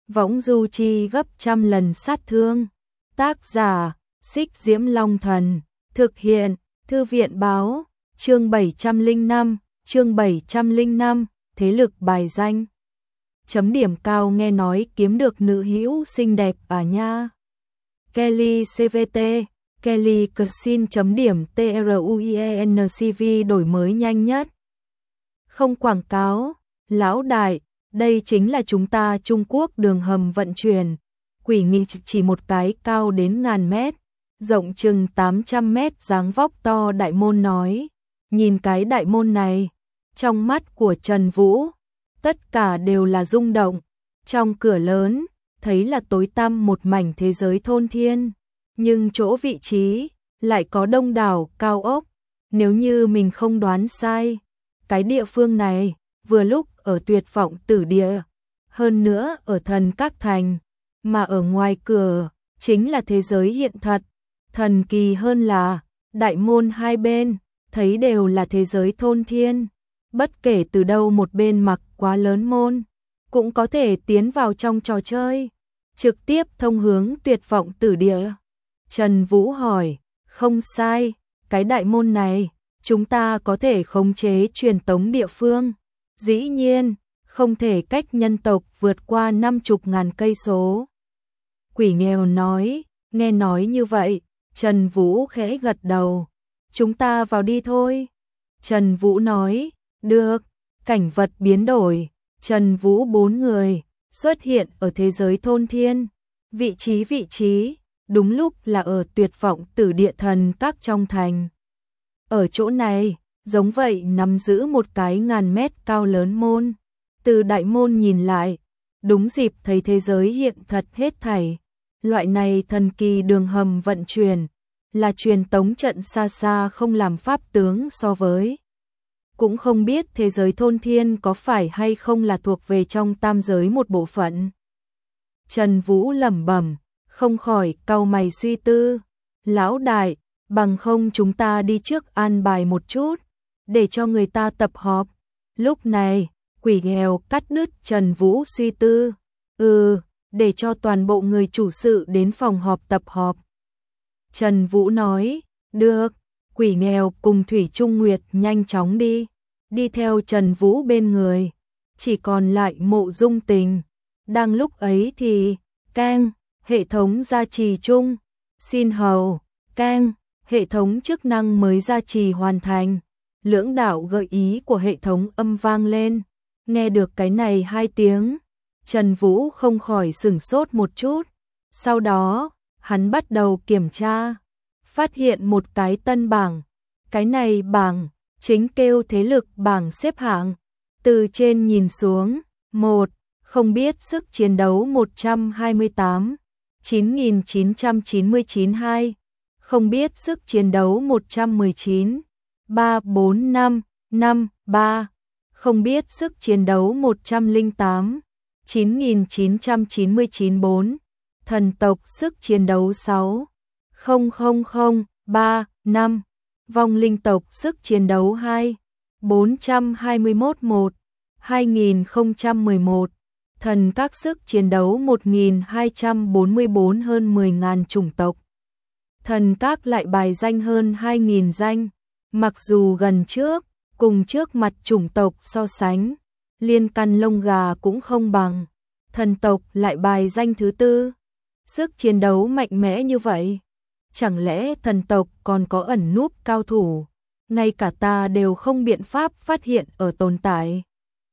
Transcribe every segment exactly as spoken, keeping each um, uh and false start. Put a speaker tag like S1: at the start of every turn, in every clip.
S1: võng du chi gấp trăm lần sát thương. Tác giả, Xích Diễm Long Thần, thực hiện, Thư viện báo, chương bảy trăm lẻ năm, chương bảy trăm lẻ năm, thế lực bài danh. Chấm điểm cao nghe nói kiếm được nữ hữu xinh đẹp à nha. Kelly xê vê tê, Kelly Cuisine chấm điểm TRUIENCV đổi mới nhanh nhất. Không quảng cáo, lão đại, đây chính là chúng ta Trung Quốc đường hầm vận chuyển. Quỷ nghị chỉ một cái cao đến ngàn mét, rộng chừng tám trăm mét dáng vóc to đại môn nói. Nhìn cái đại môn này, trong mắt của Trần Vũ, tất cả đều là rung động. Trong cửa lớn, thấy là tối tăm một mảnh thế giới thôn thiên, nhưng chỗ vị trí lại có đông đảo cao ốc. Nếu như mình không đoán sai, cái địa phương này vừa lúc ở Tuyệt Vọng Tử Địa, hơn nữa ở Thần Các Thành, mà ở ngoài cửa chính là thế giới hiện thật. Thần kỳ hơn là đại môn hai bên thấy đều là thế giới thôn thiên, bất kể từ đâu một bên mặc quá lớn môn cũng có thể tiến vào trong trò chơi, trực tiếp thông hướng Tuyệt Vọng Tử Địa. Trần Vũ hỏi, không sai, cái đại môn này chúng ta có thể khống chế truyền tống địa phương, dĩ nhiên không thể cách nhân tộc vượt qua năm chục ngàn cây số. Quỷ nghèo nói, nghe nói như vậy, Trần Vũ khẽ gật đầu, chúng ta vào đi thôi. Trần Vũ nói, được. Cảnh vật biến đổi, Trần Vũ bốn người xuất hiện ở thế giới thôn thiên. Vị trí vị trí, đúng lúc là ở Tuyệt Vọng Tử Địa Thần Các trong thành. Ở chỗ này, giống vậy nắm giữ một cái ngàn mét cao lớn môn. Từ đại môn nhìn lại, đúng dịp thấy thế giới hiện thật hết thảy. Loại này thần kỳ đường hầm vận chuyển, là truyền tống trận xa xa không làm pháp tướng so với. Cũng không biết thế giới thôn thiên có phải hay không là thuộc về trong tam giới một bộ phận. Trần Vũ lẩm bẩm, không khỏi cau mày suy tư. Lão đại, bằng không chúng ta đi trước an bài một chút, để cho người ta tập họp. Lúc này, quỷ nghèo cắt đứt Trần Vũ suy tư. Ừ, để cho toàn bộ người chủ sự đến phòng họp tập họp. Trần Vũ nói, được. Quỷ nghèo cùng Thủy Trung Nguyệt nhanh chóng đi. Đi theo Trần Vũ bên người, chỉ còn lại Mộ Dung Tình. Đang lúc ấy thì, keng, hệ thống gia trì chung. Xin hầu, keng, hệ thống chức năng mới gia trì hoàn thành. Lưỡng đạo gợi ý của hệ thống âm vang lên. Nghe được cái này hai tiếng, Trần Vũ không khỏi sửng sốt một chút. Sau đó, hắn bắt đầu kiểm tra, phát hiện một cái tân bảng. Cái này bảng chính kêu thế lực bảng xếp hạng. Từ trên nhìn xuống, một, không biết sức chiến đấu một trăm hai mươi tám, chín nghìn chín trăm chín mươi chín. Hai, không biết sức chiến đấu một trăm mười chín, ba bốn năm, năm, ba, không biết sức chiến đấu một trăm lẻ tám, chín nghìn chín trăm chín mươi chín. Bốn, thần tộc sức chiến đấu sáu, không không không, ba, năm, vong linh tộc sức chiến đấu hai, bốn trăm hai mươi mốt. Một, hai nghìn không trăm mười một, thần các sức chiến đấu một nghìn hai trăm bốn mươi bốn, hơn mười nghìn chủng tộc. Thần các lại bài danh hơn hai nghìn danh, mặc dù gần trước, cùng trước mặt chủng tộc so sánh, liên căn lông gà cũng không bằng, thần tộc lại bài danh thứ tư. Sức chiến đấu mạnh mẽ như vậy, chẳng lẽ thần tộc còn có ẩn núp cao thủ, ngay cả ta đều không biện pháp phát hiện ở tồn tại.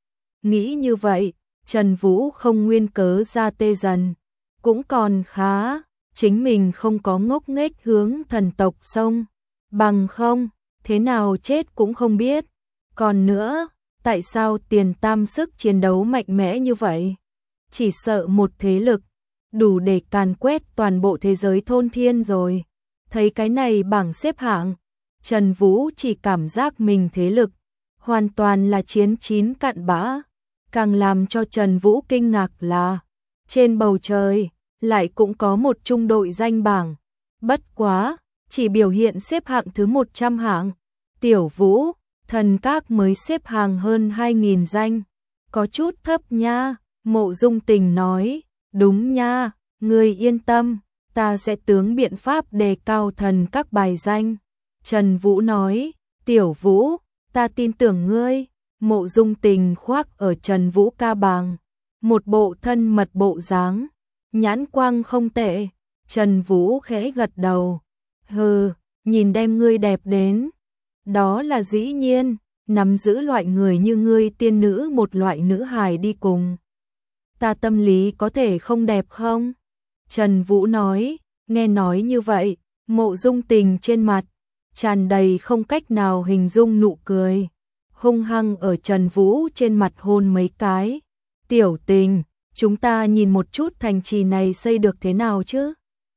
S1: Nghĩ như vậy, Trần Vũ không nguyên cớ ra tê dần, cũng còn khá, chính mình không có ngốc nghếch hướng thần tộc xông, bằng không, thế nào chết cũng không biết. Còn nữa, tại sao tiền tam sức chiến đấu mạnh mẽ như vậy? Chỉ sợ một thế lực, đủ để càn quét toàn bộ thế giới thôn thiên rồi. Thấy cái này bảng xếp hạng, Trần Vũ chỉ cảm giác mình thế lực hoàn toàn là chiến chín cặn bã. Càng làm cho Trần Vũ kinh ngạc là trên bầu trời lại cũng có một trung đội danh bảng. Bất quá, chỉ biểu hiện xếp hạng thứ một trăm hạng. Tiểu Vũ, thần các mới xếp hàng hơn hai nghìn danh. Có chút thấp nha, Mộ Dung Tình nói. Đúng nha, ngươi yên tâm, ta sẽ tướng biện pháp đề cao thần các bài danh. Trần Vũ nói, Tiểu Vũ, ta tin tưởng ngươi. Mộ Dung Tình khoác ở Trần Vũ ca bàng, một bộ thân mật bộ dáng, nhãn quang không tệ. Trần Vũ khẽ gật đầu, hừ, nhìn đem ngươi đẹp đến. Đó là dĩ nhiên, nắm giữ loại người như ngươi tiên nữ một loại nữ hài đi cùng. Ta tâm lý có thể không đẹp không? Trần Vũ nói, nghe nói như vậy, Mộ Dung Tình trên mặt tràn đầy không cách nào hình dung nụ cười, hung hăng ở Trần Vũ trên mặt hôn mấy cái. Tiểu Tình, chúng ta nhìn một chút thành trì này xây được thế nào chứ?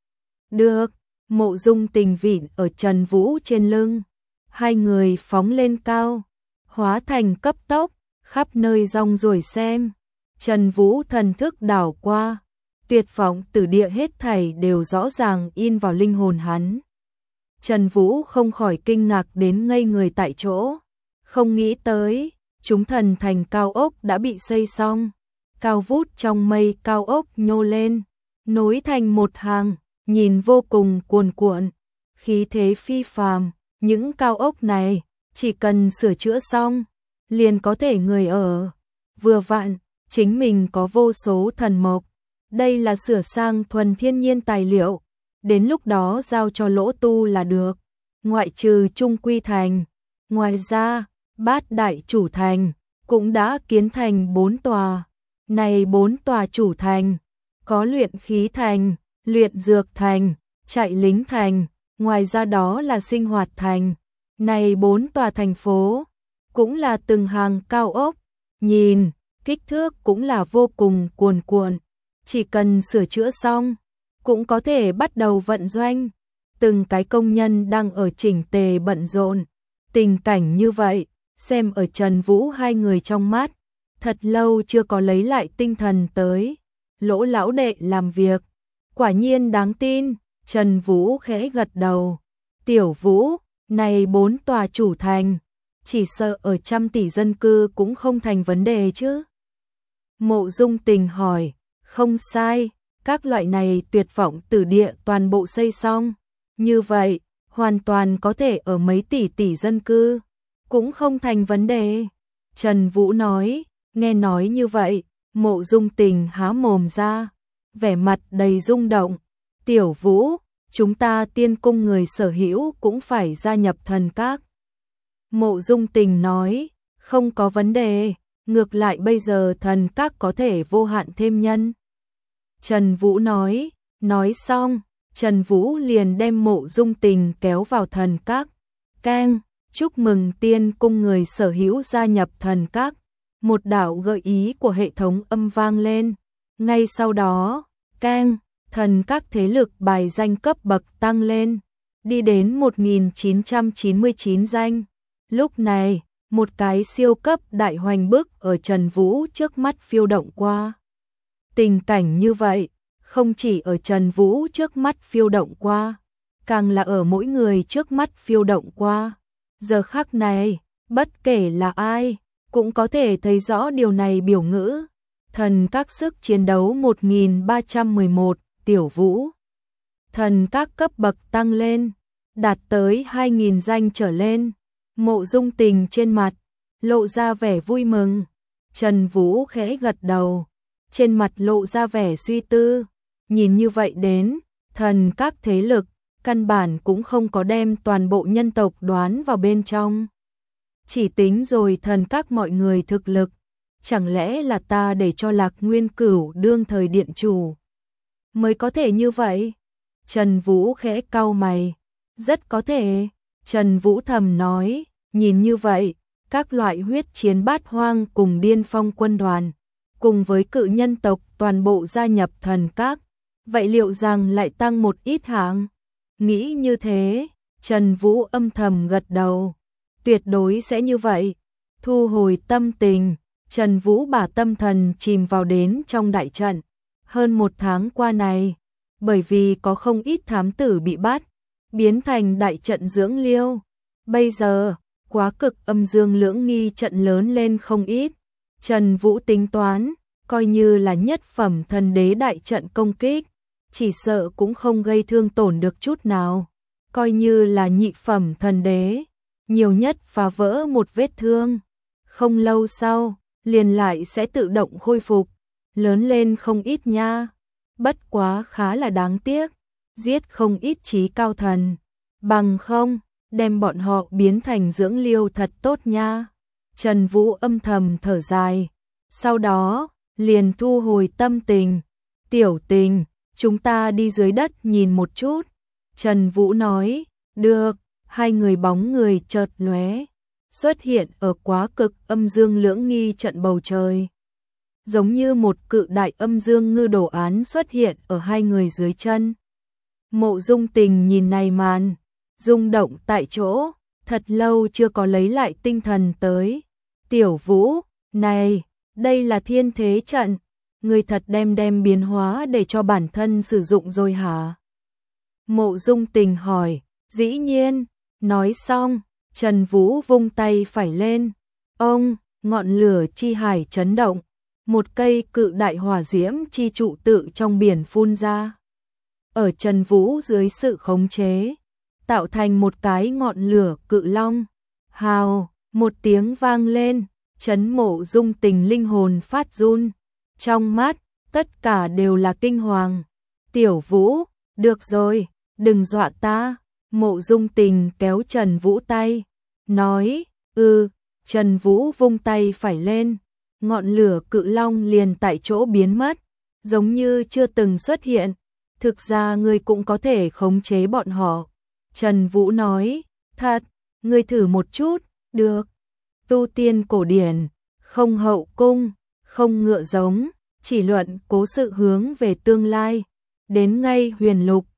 S1: Được, Mộ Dung Tình vịn ở Trần Vũ trên lưng, hai người phóng lên cao, hóa thành cấp tốc, khắp nơi rong ruổi xem. Trần Vũ thần thức đảo qua, tuyệt vọng từ địa hết thảy đều rõ ràng in vào linh hồn hắn. Trần Vũ không khỏi kinh ngạc đến ngây người tại chỗ, không nghĩ tới, chúng thần thành cao ốc đã bị xây xong, cao vút trong mây cao ốc nhô lên, nối thành một hàng, nhìn vô cùng cuồn cuộn, khí thế phi phàm. Những cao ốc này chỉ cần sửa chữa xong, liền có thể người ở. Vừa vặn, chính mình có vô số thần mộc, đây là sửa sang thuần thiên nhiên tài liệu, đến lúc đó giao cho Lỗ Tu là được. Ngoại trừ Trung Quy Thành, ngoài ra, Bát Đại chủ thành cũng đã kiến thành bốn tòa. Này bốn tòa chủ thành, có luyện khí thành, luyện dược thành, chạy lính thành, ngoài ra đó là sinh hoạt thành. Này bốn tòa thành phố, cũng là từng hàng cao ốc, nhìn, kích thước cũng là vô cùng cuồn cuộn, chỉ cần sửa chữa xong, cũng có thể bắt đầu vận doanh. Từng cái công nhân đang ở chỉnh tề bận rộn, tình cảnh như vậy, xem ở Trần Vũ hai người trong mắt, thật lâu chưa có lấy lại tinh thần tới. Lỗ lão đệ làm việc, quả nhiên đáng tin. Trần Vũ khẽ gật đầu, Tiểu Vũ, này bốn tòa chủ thành, chỉ sợ ở trăm tỷ dân cư cũng không thành vấn đề chứ? Mộ Dung Tình hỏi, không sai, các loại này tuyệt vọng tử địa toàn bộ xây xong, như vậy, hoàn toàn có thể ở mấy tỷ tỷ dân cư, cũng không thành vấn đề. Trần Vũ nói, nghe nói như vậy, Mộ Dung Tình há mồm ra, vẻ mặt đầy rung động. Tiểu Vũ, chúng ta tiên cung người sở hữu cũng phải gia nhập thần các. Mộ Dung Tình nói, không có vấn đề, ngược lại bây giờ thần các có thể vô hạn thêm nhân. Trần Vũ nói, nói xong, Trần Vũ liền đem Mộ Dung Tình kéo vào thần các. Keng, chúc mừng tiên cung người sở hữu gia nhập thần các. Một đạo gợi ý của hệ thống âm vang lên. Ngay sau đó, keng, thần các thế lực bài danh cấp bậc tăng lên, đi đến một nghìn chín trăm chín mươi chín danh. Lúc này, một cái siêu cấp đại hoành bức ở Trần Vũ trước mắt phiêu động qua. Tình cảnh như vậy, không chỉ ở Trần Vũ trước mắt phiêu động qua, càng là ở mỗi người trước mắt phiêu động qua. Giờ khắc này, bất kể là ai, cũng có thể thấy rõ điều này biểu ngữ. Thần các sức chiến đấu một nghìn ba trăm mười một, Tiểu Vũ. Thần các cấp bậc tăng lên, đạt tới hai nghìn danh trở lên. Mộ Dung Tình trên mặt, lộ ra vẻ vui mừng. Trần Vũ khẽ gật đầu, trên mặt lộ ra vẻ suy tư. Nhìn như vậy đến, thần các thế lực, căn bản cũng không có đem toàn bộ nhân tộc đoán vào bên trong. Chỉ tính rồi thần các mọi người thực lực, chẳng lẽ là ta để cho Lạc Nguyên Cửu đương thời điện chủ mới có thể như vậy? Trần Vũ khẽ cau mày, rất có thể. Trần Vũ thầm nói, nhìn như vậy, các loại huyết chiến bát hoang cùng điên phong quân đoàn, cùng với cự nhân tộc toàn bộ gia nhập thần các, vậy liệu rằng lại tăng một ít hạng? Nghĩ như thế, Trần Vũ âm thầm gật đầu, tuyệt đối sẽ như vậy. Thu hồi tâm tình, Trần Vũ把tâm thần chìm vào đến trong đại trận. Hơn một tháng qua này, bởi vì có không ít thám tử bị bắt, biến thành đại trận dưỡng liêu. Bây giờ, quá cực âm dương lưỡng nghi trận lớn lên không ít. Trần Vũ tính toán, coi như là nhất phẩm thần đế đại trận công kích, chỉ sợ cũng không gây thương tổn được chút nào, coi như là nhị phẩm thần đế, nhiều nhất phá vỡ một vết thương, không lâu sau, liền lại sẽ tự động khôi phục, lớn lên không ít nha, bất quá khá là đáng tiếc, giết không ít trí cao thần, bằng không, đem bọn họ biến thành dưỡng liêu thật tốt nha. Trần Vũ âm thầm thở dài, sau đó, liền thu hồi tâm tình, tiểu tình, chúng ta đi dưới đất nhìn một chút. Trần Vũ nói, được, hai người bóng người chợt lóe, xuất hiện ở quá cực âm dương lưỡng nghi trận bầu trời. Giống như một cự đại âm dương ngư đồ án xuất hiện ở hai người dưới chân. Mộ Dung Tình nhìn này màn, rung động tại chỗ, thật lâu chưa có lấy lại tinh thần tới. Tiểu Vũ, này, đây là thiên thế trận, người thật đem đem biến hóa để cho bản thân sử dụng rồi hả? Mộ Dung Tình hỏi, dĩ nhiên, nói xong, Trần Vũ vung tay phải lên, ông, ngọn lửa chi hải chấn động, một cây cự đại hỏa diễm chi trụ tự trong biển phun ra. Ở Trần Vũ dưới sự khống chế, tạo thành một cái ngọn lửa cự long. Hào, một tiếng vang lên, chấn Mộ Dung Tình linh hồn phát run. Trong mắt, tất cả đều là kinh hoàng. Tiểu Vũ, được rồi, đừng dọa ta. Mộ Dung Tình kéo Trần Vũ tay, nói, ừ, Trần Vũ vung tay phải lên. Ngọn lửa cự long liền tại chỗ biến mất, giống như chưa từng xuất hiện. Thực ra ngươi cũng có thể khống chế bọn họ. Trần Vũ nói, thật, ngươi thử một chút, được. Tu tiên cổ điển, không hậu cung, không ngựa giống, chỉ luận cố sự hướng về tương lai. Đến ngay huyền lục,